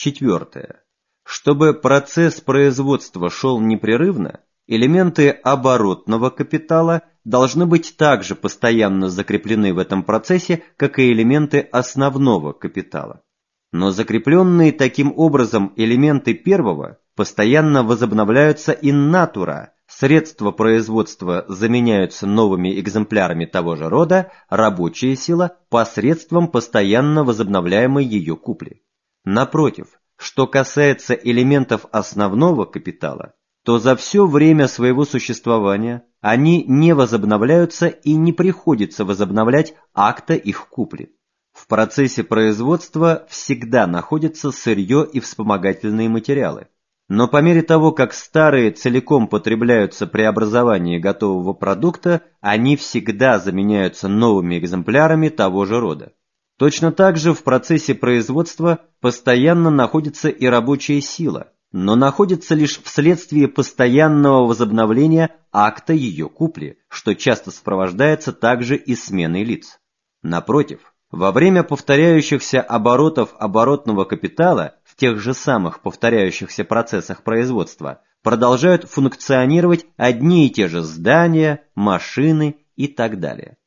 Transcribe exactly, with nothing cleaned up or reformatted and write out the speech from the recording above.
Четвертое. Чтобы процесс производства шел непрерывно, элементы оборотного капитала должны быть также постоянно закреплены в этом процессе, как и элементы основного капитала. Но закрепленные таким образом элементы первого постоянно возобновляются in natura, средства производства заменяются новыми экземплярами того же рода, рабочая сила посредством постоянно возобновляемой ее купли. Напротив, что касается элементов основного капитала, то за все время своего существования они не возобновляются и не приходится возобновлять акта их купли. В процессе производства всегда находятся сырье и вспомогательные материалы. Но по мере того, как старые целиком потребляются при образовании готового продукта, они всегда заменяются новыми экземплярами того же рода. Точно так же в процессе производства постоянно находится и рабочая сила, но находится лишь вследствие постоянного возобновления акта ее купли, что часто сопровождается также и сменой лиц. Напротив, во время повторяющихся оборотов оборотного капитала в тех же самых повторяющихся процессах производства продолжают функционировать одни и те же здания, машины и так далее.